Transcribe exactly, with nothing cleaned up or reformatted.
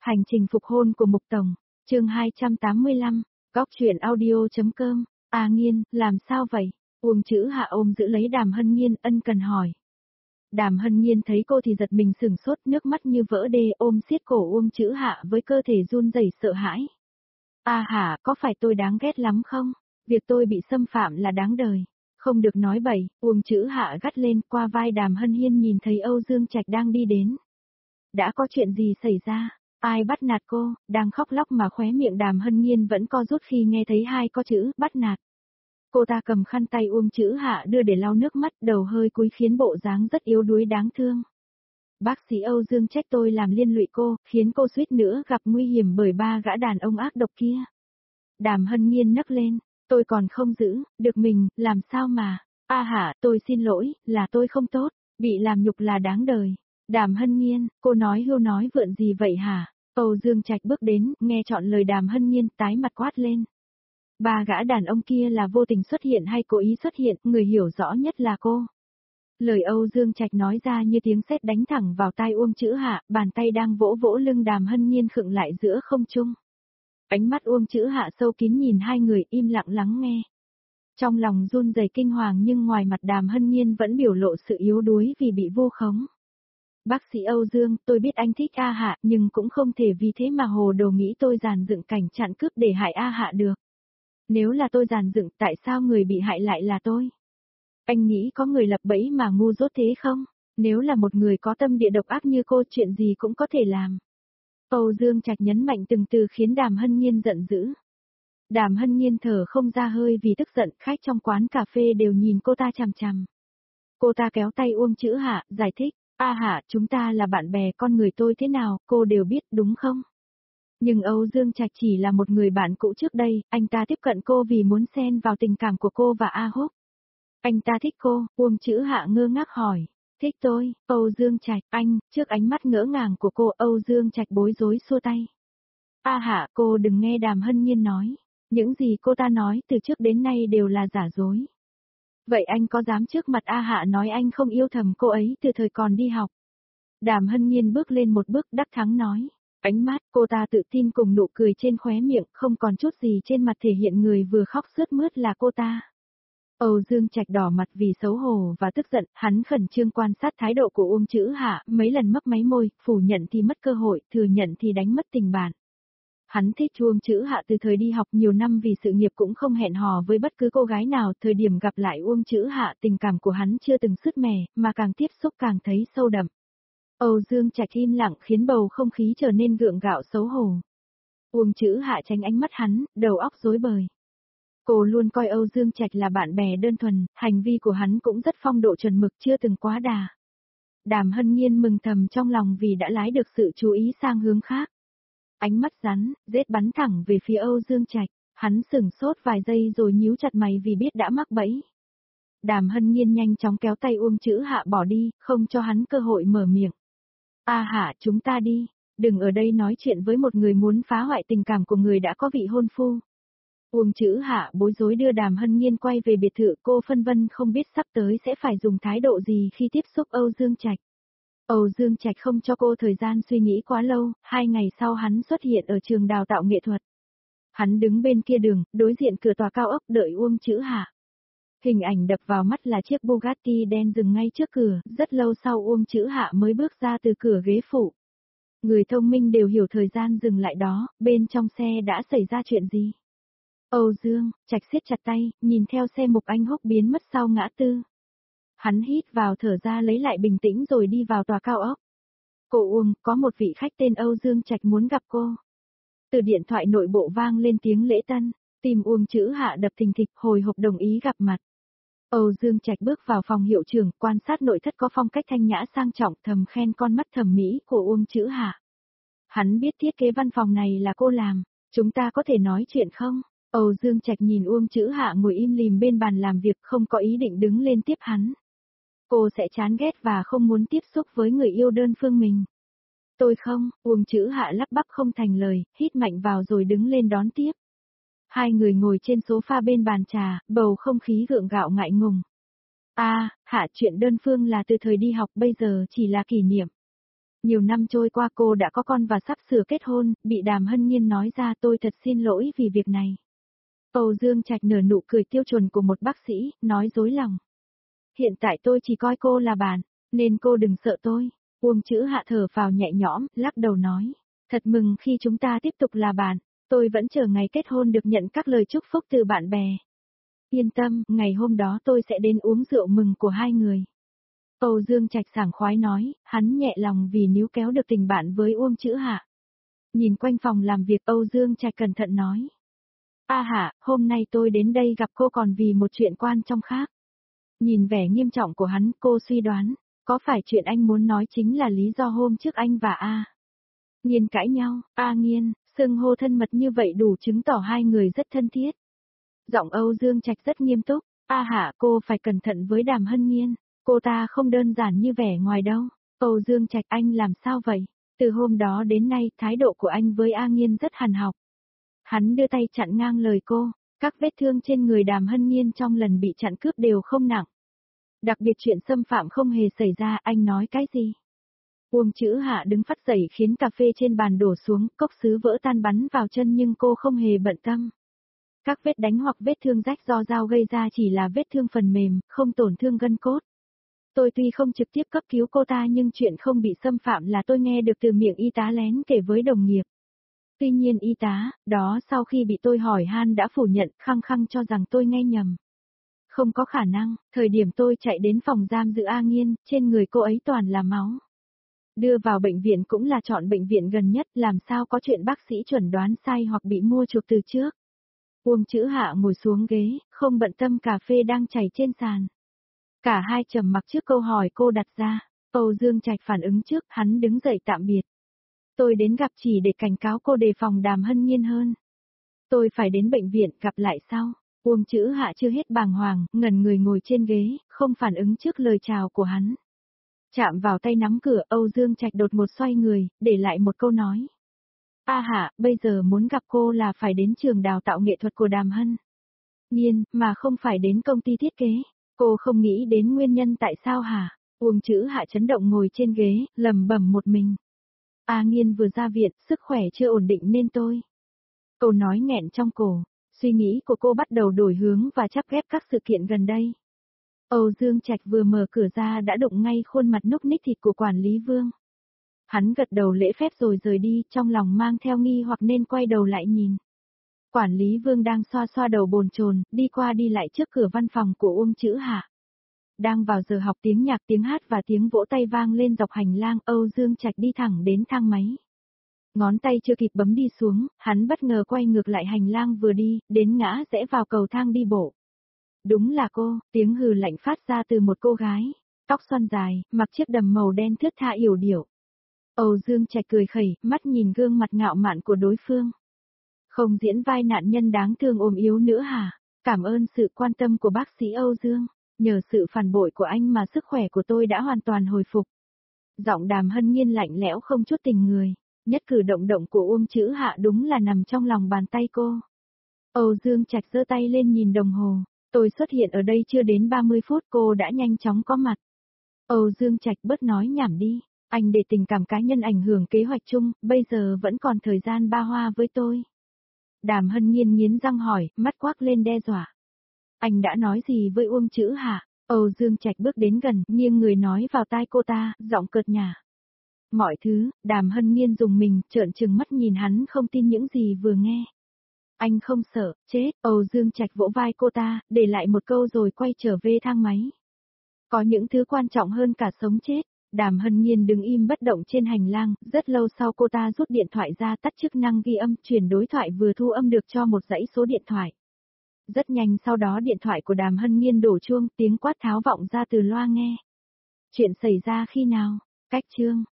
Hành trình phục hôn của Mục Tổng, chương hai trăm tám mươi lăm, góc truyện audio.com, A Nghiên, làm sao vậy? Uông Chữ Hạ ôm giữ lấy Đàm Hân Nhiên ân cần hỏi. Đàm Hân Nhiên thấy cô thì giật mình sửng sốt, nước mắt như vỡ đê, ôm siết cổ Uông Chữ Hạ với cơ thể run rẩy sợ hãi. A hả, có phải tôi đáng ghét lắm không? Việc tôi bị xâm phạm là đáng đời. Không được nói bậy, Uông Chữ Hạ gắt lên, qua vai Đàm Hân Nhiên nhìn thấy Âu Dương Trạch đang đi đến. Đã có chuyện gì xảy ra? Ai bắt nạt cô? Đang khóc lóc mà khóe miệng Đàm Hân Nhiên vẫn co rút khi nghe thấy hai có chữ bắt nạt. Cô ta cầm khăn tay Uông Chữ Hạ đưa để lau nước mắt, đầu hơi cúi khiến bộ dáng rất yếu đuối đáng thương. Bác sĩ Âu Dương trách tôi làm liên lụy cô, khiến cô suýt nữa gặp nguy hiểm bởi ba gã đàn ông ác độc kia. Đàm Hân Nhiên nấc lên, tôi còn không giữ được mình, làm sao mà? A hả, tôi xin lỗi, là tôi không tốt, bị làm nhục là đáng đời. Đàm Hân Nhiên, cô nói hưu nói vượn gì vậy hả? Âu Dương Trạch bước đến, nghe trọn lời Đàm Hân Nhiên, tái mặt quát lên. Ba gã đàn ông kia là vô tình xuất hiện hay cố ý xuất hiện, người hiểu rõ nhất là cô. Lời Âu Dương Trạch nói ra như tiếng sét đánh thẳng vào tai Uông Chữ Hạ, bàn tay đang vỗ vỗ lưng Đàm Hân Nhiên khựng lại giữa không trung. Ánh mắt Uông Chữ Hạ sâu kín nhìn hai người, im lặng lắng nghe. Trong lòng run rẩy kinh hoàng nhưng ngoài mặt Đàm Hân Nhiên vẫn biểu lộ sự yếu đuối vì bị vu khống. Bác sĩ Âu Dương, tôi biết anh thích A Hạ nhưng cũng không thể vì thế mà hồ đồ nghĩ tôi dàn dựng cảnh chặn cướp để hại A Hạ được. Nếu là tôi dàn dựng, tại sao người bị hại lại là tôi? Anh nghĩ có người lập bẫy mà ngu dốt thế không? Nếu là một người có tâm địa độc ác như cô, chuyện gì cũng có thể làm. Âu Dương Trạch nhấn mạnh từng từ khiến Đàm Hân Nhiên giận dữ. Đàm Hân Nhiên thở không ra hơi vì tức giận, khách trong quán cà phê đều nhìn cô ta chằm chằm. Cô ta kéo tay Uông Chữ Hạ, giải thích, A Hạ, chúng ta là bạn bè, con người tôi thế nào, cô đều biết đúng không? Nhưng Âu Dương Trạch chỉ là một người bạn cũ trước đây, anh ta tiếp cận cô vì muốn xen vào tình cảm của cô và A Húc. Anh ta thích cô, Uông Chữ Hạ ngơ ngác hỏi. Thích tôi, Âu Dương Trạch, anh, trước ánh mắt ngỡ ngàng của cô, Âu Dương Trạch bối rối xua tay. A Hạ, cô đừng nghe Đàm Hân Nhiên nói. Những gì cô ta nói từ trước đến nay đều là giả dối. Vậy anh có dám trước mặt A Hạ nói anh không yêu thầm cô ấy từ thời còn đi học? Đàm Hân Nhiên bước lên một bước đắc thắng nói. Ánh mắt cô ta tự tin cùng nụ cười trên khóe miệng, không còn chút gì trên mặt thể hiện người vừa khóc sướt mướt là cô ta. Âu Dương Trạch đỏ mặt vì xấu hổ và tức giận, hắn khẩn trương quan sát thái độ của Uông Chữ Hạ, mấy lần mấp máy môi, phủ nhận thì mất cơ hội, thừa nhận thì đánh mất tình bạn. Hắn thích Uông Chữ Hạ từ thời đi học nhiều năm vì sự nghiệp cũng không hẹn hò với bất cứ cô gái nào, thời điểm gặp lại Uông Chữ Hạ tình cảm của hắn chưa từng sứt mẻ, mà càng tiếp xúc càng thấy sâu đậm. Âu Dương Trạch im lặng khiến bầu không khí trở nên gượng gạo xấu hổ. Uông Chữ Hạ tránh ánh mắt hắn, đầu óc rối bời. Cô luôn coi Âu Dương Trạch là bạn bè đơn thuần, hành vi của hắn cũng rất phong độ chuẩn mực chưa từng quá đà. Đàm Hân Nhiên mừng thầm trong lòng vì đã lái được sự chú ý sang hướng khác. Ánh mắt rắn, rết bắn thẳng về phía Âu Dương Trạch, hắn sửng sốt vài giây rồi nhíu chặt mày vì biết đã mắc bẫy. Đàm Hân Nhiên nhanh chóng kéo tay Uông Chữ Hạ bỏ đi, không cho hắn cơ hội mở miệng. A Hạ, chúng ta đi, đừng ở đây nói chuyện với một người muốn phá hoại tình cảm của người đã có vị hôn phu. Uông Chữ Hạ bối rối đưa Đàm Hân Nhiên quay về biệt thự, cô phân vân không biết sắp tới sẽ phải dùng thái độ gì khi tiếp xúc Âu Dương Trạch. Âu Dương Trạch không cho cô thời gian suy nghĩ quá lâu, hai ngày sau hắn xuất hiện ở trường đào tạo nghệ thuật. Hắn đứng bên kia đường, đối diện cửa tòa cao ốc đợi Uông Chữ Hạ. Hình ảnh đập vào mắt là chiếc Bugatti đen dừng ngay trước cửa, rất lâu sau Uông Chữ Hạ mới bước ra từ cửa ghế phụ. Người thông minh đều hiểu thời gian dừng lại đó, bên trong xe đã xảy ra chuyện gì. Âu Dương Trạch siết chặt tay, nhìn theo xe Mục Anh Húc biến mất sau ngã tư. Hắn hít vào thở ra lấy lại bình tĩnh rồi đi vào tòa cao ốc. Cô Uông, có một vị khách tên Âu Dương Trạch muốn gặp cô. Từ điện thoại nội bộ vang lên tiếng lễ tân, tim Uông Chữ Hạ đập thình thịch, hồi hộp đồng ý gặp mặt. Âu Dương Trạch bước vào phòng hiệu trưởng, quan sát nội thất có phong cách thanh nhã sang trọng, thầm khen con mắt thẩm mỹ của Uông Chữ Hạ. Hắn biết thiết kế văn phòng này là cô làm, chúng ta có thể nói chuyện không? Âu Dương Trạch nhìn Uông Chữ Hạ ngồi im lìm bên bàn làm việc không có ý định đứng lên tiếp hắn. Cô sẽ chán ghét và không muốn tiếp xúc với người yêu đơn phương mình. Tôi không, Uông Chữ Hạ lắp bắp không thành lời, hít mạnh vào rồi đứng lên đón tiếp. Hai người ngồi trên sofa bên bàn trà, bầu không khí gượng gạo ngại ngùng. A, à, Hạ, chuyện đơn phương là từ thời đi học, bây giờ chỉ là kỷ niệm. Nhiều năm trôi qua cô đã có con và sắp sửa kết hôn, bị Đàm Hân Nhiên nói ra tôi thật xin lỗi vì việc này. Âu Dương Trạch nở nụ cười tiêu chuẩn của một bác sĩ, nói dối lòng. Hiện tại tôi chỉ coi cô là bạn, nên cô đừng sợ tôi. Uông Chữ Hạ thở vào nhẹ nhõm, lắc đầu nói. Thật mừng khi chúng ta tiếp tục là bạn, tôi vẫn chờ ngày kết hôn được nhận các lời chúc phúc từ bạn bè. Yên tâm, ngày hôm đó tôi sẽ đến uống rượu mừng của hai người. Âu Dương Trạch sảng khoái nói, hắn nhẹ lòng vì níu kéo được tình bạn với Uông Chữ Hạ. Nhìn quanh phòng làm việc Âu Dương Trạch cẩn thận nói. A Hạ, hôm nay tôi đến đây gặp cô còn vì một chuyện quan trọng khác. Nhìn vẻ nghiêm trọng của hắn, cô suy đoán, có phải chuyện anh muốn nói chính là lý do hôm trước anh và A Nghiên cãi nhau, A Nghiên, xưng hô thân mật như vậy đủ chứng tỏ hai người rất thân thiết. Giọng Âu Dương Trạch rất nghiêm túc, A Hạ cô phải cẩn thận với Đàm Hân Nghiên, cô ta không đơn giản như vẻ ngoài đâu. Âu Dương Trạch anh làm sao vậy? Từ hôm đó đến nay thái độ của anh với A Nghiên rất hằn học. Hắn đưa tay chặn ngang lời cô, các vết thương trên người Đàm Hân Nghiên trong lần bị chặn cướp đều không nặng. Đặc biệt chuyện xâm phạm không hề xảy ra, anh nói cái gì? Uông Chữ Hạ đứng phát dậy khiến cà phê trên bàn đổ xuống, cốc sứ vỡ tan bắn vào chân nhưng cô không hề bận tâm. Các vết đánh hoặc vết thương rách do dao gây ra chỉ là vết thương phần mềm, không tổn thương gân cốt. Tôi tuy không trực tiếp cấp cứu cô ta nhưng chuyện không bị xâm phạm là tôi nghe được từ miệng y tá lén kể với đồng nghiệp. Tuy nhiên y tá, đó sau khi bị tôi hỏi han đã phủ nhận, khăng khăng cho rằng tôi nghe nhầm. Không có khả năng, thời điểm tôi chạy đến phòng giam giữ A Nghiên, trên người cô ấy toàn là máu. Đưa vào bệnh viện cũng là chọn bệnh viện gần nhất, làm sao có chuyện bác sĩ chuẩn đoán sai hoặc bị mua chuộc từ trước. Uông Chữ Hạ ngồi xuống ghế, không bận tâm cà phê đang chảy trên sàn. Cả hai trầm mặc trước câu hỏi cô đặt ra, Âu Dương Trạch phản ứng trước, hắn đứng dậy tạm biệt. Tôi đến gặp chỉ để cảnh cáo cô đề phòng Đàm Hân Nghiên hơn. Tôi phải đến bệnh viện, gặp lại sau. Uông Chữ Hạ chưa hết bàng hoàng, ngẩn người ngồi trên ghế, không phản ứng trước lời chào của hắn. Chạm vào tay nắm cửa, Âu Dương Trạch đột ngột xoay người, để lại một câu nói. A Hạ, bây giờ muốn gặp cô là phải đến trường đào tạo nghệ thuật của Đàm Hân Nghiên, mà không phải đến công ty thiết kế. Cô không nghĩ đến nguyên nhân tại sao hả? Uông Chữ Hạ chấn động ngồi trên ghế, lẩm bẩm một mình. A Nghiên vừa ra viện, sức khỏe chưa ổn định nên tôi. Câu nói nghẹn trong cổ, suy nghĩ của cô bắt đầu đổi hướng và chắp ghép các sự kiện gần đây. Âu Dương Trạch vừa mở cửa ra đã đụng ngay khuôn mặt núc ních thịt của quản lý Vương. Hắn gật đầu lễ phép rồi rời đi, trong lòng mang theo nghi hoặc nên quay đầu lại nhìn. Quản lý Vương đang xoa xoa đầu bồn chồn, đi qua đi lại trước cửa văn phòng của Uông Chữ Hạ. Đang vào giờ học, tiếng nhạc, tiếng hát và tiếng vỗ tay vang lên dọc hành lang, Âu Dương Trạch đi thẳng đến thang máy. Ngón tay chưa kịp bấm đi xuống, hắn bất ngờ quay ngược lại hành lang vừa đi, đến ngã rẽ vào cầu thang đi bộ. Đúng là cô, tiếng hừ lạnh phát ra từ một cô gái, tóc xoăn dài, mặc chiếc đầm màu đen thướt tha yểu điệu. Âu Dương Trạch cười khẩy, mắt nhìn gương mặt ngạo mạn của đối phương. Không diễn vai nạn nhân đáng thương ốm yếu nữa hả? Cảm ơn sự quan tâm của bác sĩ Âu Dương, nhờ sự phản bội của anh mà sức khỏe của tôi đã hoàn toàn hồi phục. Giọng Đàm Hân Nghiên lạnh lẽo không chút tình người, nhất cử động động của Uông Chữ Hạ đúng là nằm trong lòng bàn tay cô. Âu Dương Trạch giơ tay lên nhìn đồng hồ, tôi xuất hiện ở đây chưa đến ba mươi phút cô đã nhanh chóng có mặt. Âu Dương Trạch bớt nói nhảm đi, anh để tình cảm cá nhân ảnh hưởng kế hoạch chung, bây giờ vẫn còn thời gian ba hoa với tôi. Đàm Hân Nghiên nghiến răng hỏi, mắt quắc lên đe dọa. Anh đã nói gì với Uông Chữ Hạ? Âu Dương Trạch bước đến gần, nghiêng người nói vào tai cô ta, giọng cợt nhả. Mọi thứ, Đàm Hân Nghiên dùng mình, trợn trừng mắt nhìn hắn không tin những gì vừa nghe. Anh không sợ, chết, Âu Dương Trạch vỗ vai cô ta, để lại một câu rồi quay trở về thang máy. Có những thứ quan trọng hơn cả sống chết. Đàm Hân Nghiên đứng im bất động trên hành lang, rất lâu sau cô ta rút điện thoại ra tắt chức năng ghi âm, chuyển đối thoại vừa thu âm được cho một dãy số điện thoại. Rất nhanh sau đó điện thoại của Đàm Hân Nghiên đổ chuông, tiếng quát tháo vọng ra từ loa nghe. Chuyện xảy ra khi nào? Cách chương.